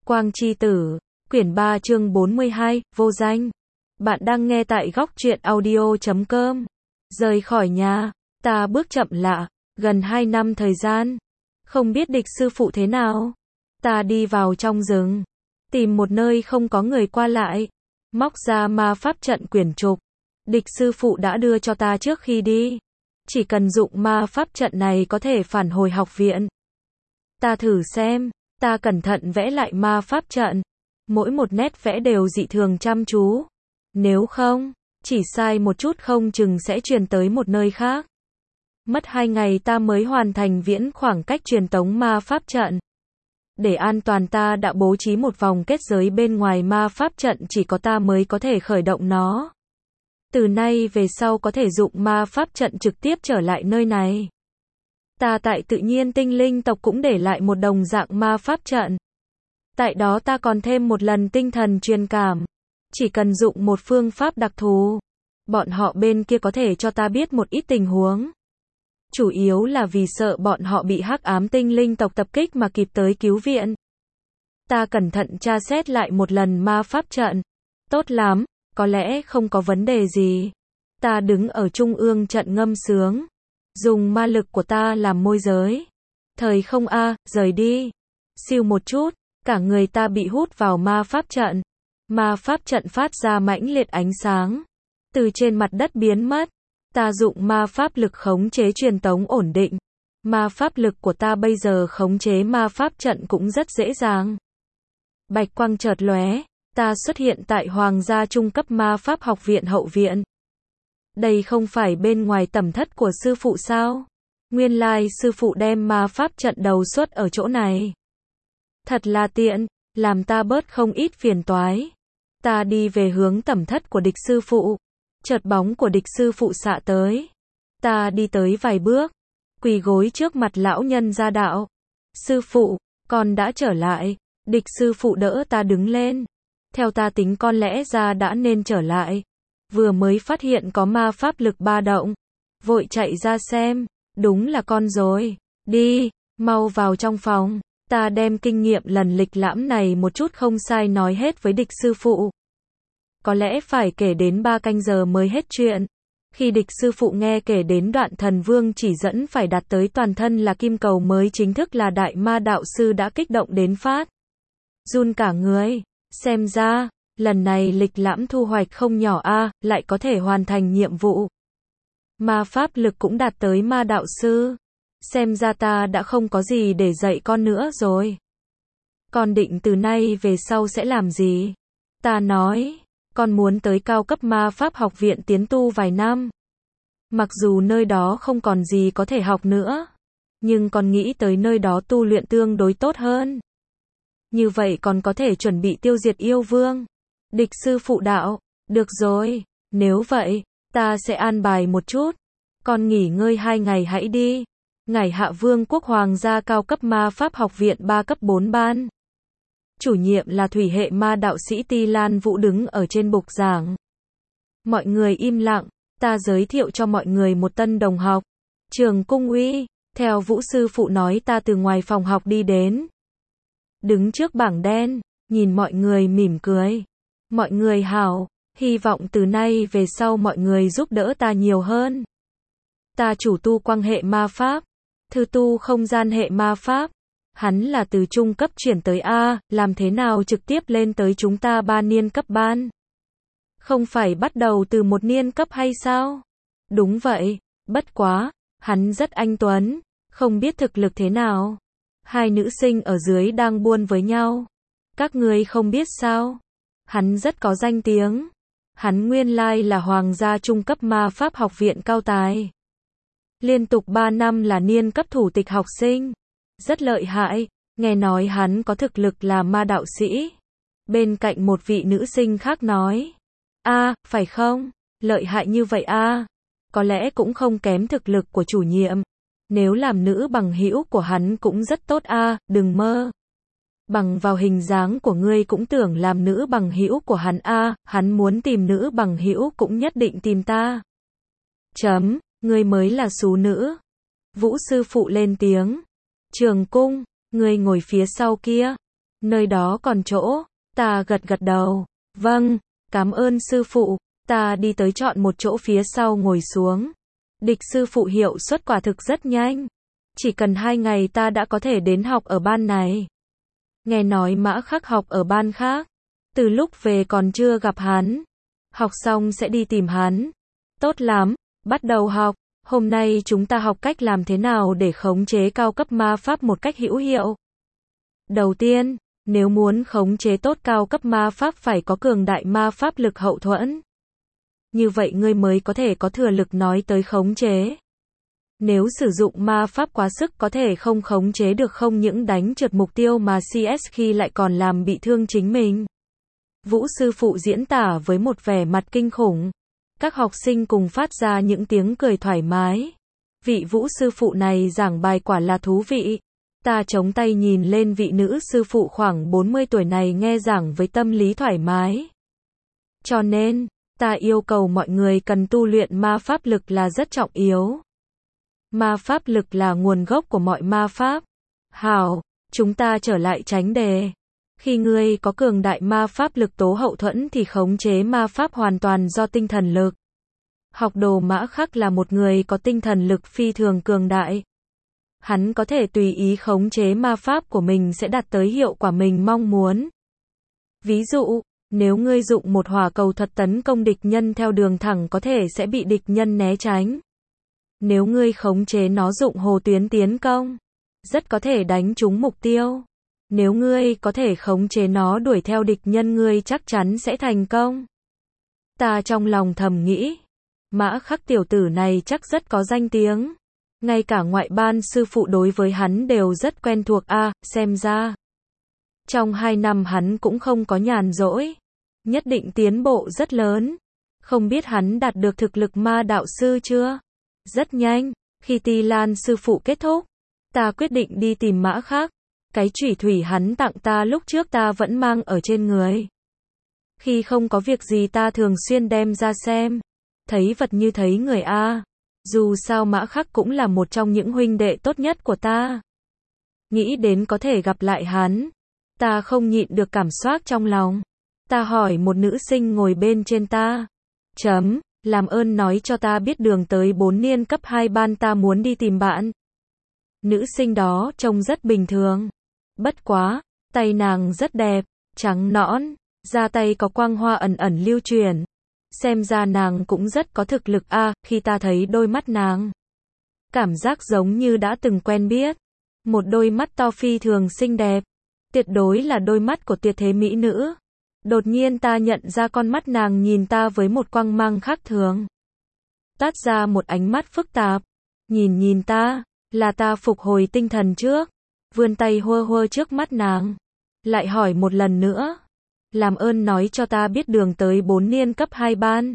Quang Chi Tử, quyển 3 chương 42, vô danh. Bạn đang nghe tại góc truyện audio.com. Rời khỏi nhà, ta bước chậm lạ, gần 2 năm thời gian. Không biết địch sư phụ thế nào. Ta đi vào trong rừng, tìm một nơi không có người qua lại, móc ra ma pháp trận quyển trục. Địch sư phụ đã đưa cho ta trước khi đi. Chỉ cần dụng ma pháp trận này có thể phản hồi học viện. Ta thử xem, ta cẩn thận vẽ lại ma pháp trận. Mỗi một nét vẽ đều dị thường chăm chú. Nếu không, chỉ sai một chút không chừng sẽ truyền tới một nơi khác. Mất 2 ngày ta mới hoàn thành viễn khoảng cách truyền tống ma pháp trận. Để an toàn ta đã bố trí một vòng kết giới bên ngoài ma pháp trận, chỉ có ta mới có thể khởi động nó. Từ nay về sau có thể dụng ma pháp trận trực tiếp trở lại nơi này. Ta tại tự nhiên tinh linh tộc cũng để lại một đồng dạng ma pháp trận. Tại đó ta còn thêm một lần tinh thần truyền cảm. Chỉ cần dụng một phương pháp đặc thù, bọn họ bên kia có thể cho ta biết một ít tình huống. Chủ yếu là vì sợ bọn họ bị hắc ám tinh linh tộc tập kích mà kịp tới cứu viện. Ta cẩn thận tra xét lại một lần ma pháp trận. Tốt lắm, có lẽ không có vấn đề gì. Ta đứng ở trung ương trận ngâm sướng. Dùng ma lực của ta làm môi giới. Thời không rời đi. Siêu một chút, cả người ta bị hút vào ma pháp trận. Ma pháp trận phát ra mãnh liệt ánh sáng. Từ trên mặt đất biến mất. Ta dụng ma pháp lực khống chế truyền tống ổn định. Ma pháp lực của ta bây giờ khống chế ma pháp trận cũng rất dễ dàng. Bạch quang chợt lóe, ta xuất hiện tại Hoàng gia trung cấp ma pháp học viện hậu viện. Đây không phải bên ngoài tẩm thất của sư phụ sao? Nguyên lai sư phụ đem ma pháp trận đầu xuất ở chỗ này. Thật là tiện, làm ta bớt không ít phiền toái. Ta đi về hướng tẩm thất của địch sư phụ. Chợt bóng của địch sư phụ xạ tới. Ta đi tới vài bước, quỳ gối trước mặt lão nhân gia đạo. Sư phụ, con đã trở lại. Địch sư phụ đỡ ta đứng lên. Theo ta tính con lẽ ra đã nên trở lại. Vừa mới phát hiện có ma pháp lực ba động. Vội chạy ra xem. Đúng là con rồi. Đi, mau vào trong phòng. Ta đem kinh nghiệm lần lịch lãm này một chút không sai nói hết với địch sư phụ. Có lẽ phải kể đến 3 canh giờ mới hết chuyện. Khi địch sư phụ nghe kể đến đoạn thần vương chỉ dẫn phải đạt tới toàn thân là kim cầu mới chính thức là đại ma đạo sư đã kích động đến phát. Run cả người. Xem ra, lần này lịch lãm thu hoạch không nhỏ lại có thể hoàn thành nhiệm vụ. Ma pháp lực cũng đạt tới ma đạo sư. Xem ra ta đã không có gì để dạy con nữa rồi. Con định từ nay về sau sẽ làm gì? Ta nói, con muốn tới cao cấp ma pháp học viện tiến tu vài năm. Mặc dù nơi đó không còn gì có thể học nữa, nhưng con nghĩ tới nơi đó tu luyện tương đối tốt hơn. Như vậy còn có thể chuẩn bị tiêu diệt yêu vương. Địch sư phụ đạo, được rồi, nếu vậy, ta sẽ an bài một chút. Con nghỉ ngơi 2 ngày hãy đi. Ngải Hạ Vương quốc Hoàng gia cao cấp ma pháp học viện 3 cấp 4 ban. Chủ nhiệm là thủy hệ ma đạo sĩ Ti Lan Vũ đứng ở trên bục giảng. Mọi người im lặng, ta giới thiệu cho mọi người một tân đồng học. Trường Cung Uy, theo Vũ sư phụ nói ta từ ngoài phòng học đi đến. Đứng trước bảng đen, nhìn mọi người mỉm cười. Mọi người hảo, hy vọng từ nay về sau mọi người giúp đỡ ta nhiều hơn. Ta chủ tu quang hệ ma pháp, thư tu không gian hệ ma pháp. Hắn là từ trung cấp chuyển tới làm thế nào trực tiếp lên tới chúng ta 3 niên cấp ban? Không phải bắt đầu từ 1 niên cấp hay sao? Đúng vậy, bất quá, hắn rất anh tuấn, không biết thực lực thế nào. 2 nữ sinh ở dưới đang buôn với nhau. Các người không biết sao? Hắn rất có danh tiếng. Hắn nguyên lai là Hoàng gia trung cấp ma pháp học viện cao tài. Liên tục 3 năm là niên cấp thủ tịch học sinh. Rất lợi hại, nghe nói hắn có thực lực là ma đạo sĩ. Bên cạnh một vị nữ sinh khác nói. Phải không? Lợi hại như vậy có lẽ cũng không kém thực lực của chủ nhiệm. Nếu làm nữ bằng hữu của hắn cũng rất tốt đừng mơ. Bằng vào hình dáng của ngươi cũng tưởng làm nữ bằng hữu của hắn hắn muốn tìm nữ bằng hữu cũng nhất định tìm ta. Ngươi mới là xú nữ. Vũ sư phụ lên tiếng. Trường Cung, ngươi ngồi phía sau kia. Nơi đó còn chỗ. Ta gật gật đầu. Vâng, cảm ơn sư phụ. Ta đi tới chọn một chỗ phía sau ngồi xuống. Địch sư phụ hiệu suất quả thực rất nhanh. Chỉ cần 2 ngày ta đã có thể đến học ở ban này. Nghe nói Mã Khắc học ở ban khác. Từ lúc về còn chưa gặp hắn. Học xong sẽ đi tìm hắn. Tốt lắm, bắt đầu học. Hôm nay chúng ta học cách làm thế nào để khống chế cao cấp ma pháp một cách hữu hiệu. Đầu tiên, nếu muốn khống chế tốt cao cấp ma pháp phải có cường đại ma pháp lực hậu thuẫn. Như vậy ngươi mới có thể có thừa lực nói tới khống chế. Nếu sử dụng ma pháp quá sức có thể không khống chế được, không những đánh trượt mục tiêu mà CS khi lại còn làm bị thương chính mình. Vũ sư phụ diễn tả với một vẻ mặt kinh khủng. Các học sinh cùng phát ra những tiếng cười thoải mái. Vị Vũ sư phụ này giảng bài quả là thú vị. Ta chống tay nhìn lên vị nữ sư phụ khoảng 40 tuổi này nghe giảng với tâm lý thoải mái. Cho nên, ta yêu cầu mọi người cần tu luyện ma pháp lực là rất trọng yếu. Ma pháp lực là nguồn gốc của mọi ma pháp. Hảo, chúng ta trở lại tránh đề. Khi ngươi có cường đại ma pháp lực tố hậu thuẫn thì khống chế ma pháp hoàn toàn do tinh thần lực. Học đồ Mã Khắc là một người có tinh thần lực phi thường cường đại. Hắn có thể tùy ý khống chế ma pháp của mình sẽ đạt tới hiệu quả mình mong muốn. Ví dụ, nếu ngươi dụng một hỏa cầu thuật tấn công địch nhân theo đường thẳng có thể sẽ bị địch nhân né tránh. Nếu ngươi khống chế nó dụng hồ tuyến tiến công, rất có thể đánh trúng mục tiêu. Nếu ngươi có thể khống chế nó đuổi theo địch nhân ngươi chắc chắn sẽ thành công. Ta trong lòng thầm nghĩ, Mã Khắc tiểu tử này chắc rất có danh tiếng. Ngay cả ngoại ban sư phụ đối với hắn đều rất quen thuộc xem ra. Trong 2 năm hắn cũng không có nhàn rỗi. Nhất định tiến bộ rất lớn. Không biết hắn đạt được thực lực ma đạo sư chưa? Rất nhanh, khi Ti Lan sư phụ kết thúc, ta quyết định đi tìm Mã Khắc. Cái chủy thủy hắn tặng ta lúc trước ta vẫn mang ở trên người. Khi không có việc gì ta thường xuyên đem ra xem. Thấy vật như thấy người Dù sao Mã Khắc cũng là một trong những huynh đệ tốt nhất của ta. Nghĩ đến có thể gặp lại hắn. Ta không nhịn được cảm xúc trong lòng. Ta hỏi một nữ sinh ngồi bên trên ta. Làm ơn nói cho ta biết đường tới 4 niên cấp 2 ban ta muốn đi tìm bạn. Nữ sinh đó trông rất bình thường. Bất quá, tay nàng rất đẹp, trắng nõn, da tay có quang hoa ẩn ẩn lưu chuyển. Xem ra nàng cũng rất có thực lực khi ta thấy đôi mắt nàng. Cảm giác giống như đã từng quen biết. Một đôi mắt to phi thường xinh đẹp. Tuyệt đối là đôi mắt của tuyệt thế mỹ nữ. Đột nhiên ta nhận ra con mắt nàng nhìn ta với một quang mang khác thường. Toát ra một ánh mắt phức tạp. Nhìn ta, là ta phục hồi tinh thần trước. Vươn tay hơ trước mắt nàng. Lại hỏi một lần nữa. Làm ơn nói cho ta biết đường tới 4 niên cấp 2 ban.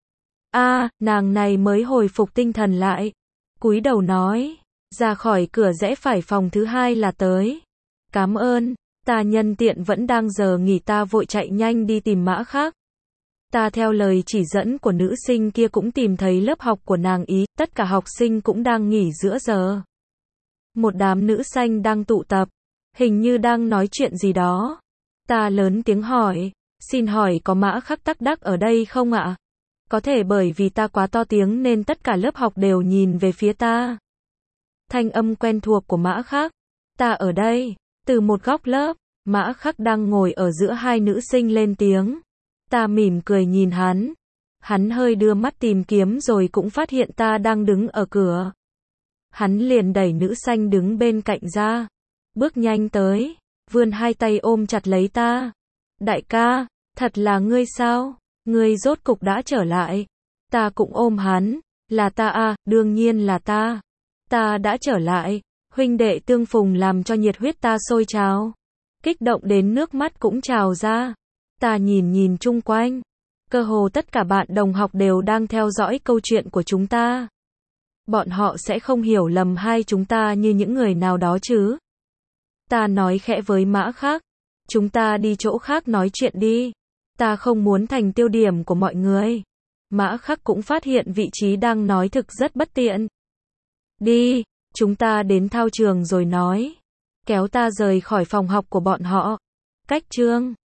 Nàng này mới hồi phục tinh thần lại. Cúi đầu nói. Ra khỏi cửa rẽ phải phòng thứ 2 là tới. Cảm ơn. Ta nhân tiện vẫn đang giờ nghỉ ta vội chạy nhanh đi tìm Mã Khắc. Ta theo lời chỉ dẫn của nữ sinh kia cũng tìm thấy lớp học của nàng ý. Tất cả học sinh cũng đang nghỉ giữa giờ. Một đám nữ sinh đang tụ tập. Hình như đang nói chuyện gì đó. Ta lớn tiếng hỏi. Xin hỏi có Mã Khắc Tắc Đắc ở đây không ạ? Có thể bởi vì ta quá to tiếng nên tất cả lớp học đều nhìn về phía ta. Thanh âm quen thuộc của Mã Khắc. Ta ở đây. Từ một góc lớp, Mã Khắc đang ngồi ở giữa 2 nữ sinh lên tiếng. Ta mỉm cười nhìn hắn. Hắn hơi đưa mắt tìm kiếm rồi cũng phát hiện ta đang đứng ở cửa. Hắn liền đẩy nữ sinh đứng bên cạnh ra. Bước nhanh tới, vươn 2 tay ôm chặt lấy ta. Đại ca, thật là ngươi sao? Ngươi rốt cục đã trở lại. Ta cũng ôm hắn. Là ta đương nhiên là ta. Ta đã trở lại. Huynh đệ tương phùng làm cho nhiệt huyết ta sôi trào. Kích động đến nước mắt cũng trào ra. Ta nhìn chung quanh. Cơ hồ tất cả bạn đồng học đều đang theo dõi câu chuyện của chúng ta. Bọn họ sẽ không hiểu lầm hai chúng ta như những người nào đó chứ. Ta nói khẽ với Mã Khắc. Chúng ta đi chỗ khác nói chuyện đi. Ta không muốn thành tiêu điểm của mọi người. Mã Khắc cũng phát hiện vị trí đang nói thực rất bất tiện. Đi. Chúng ta đến thao trường rồi nói. Kéo ta rời khỏi phòng học của bọn họ. cách chương.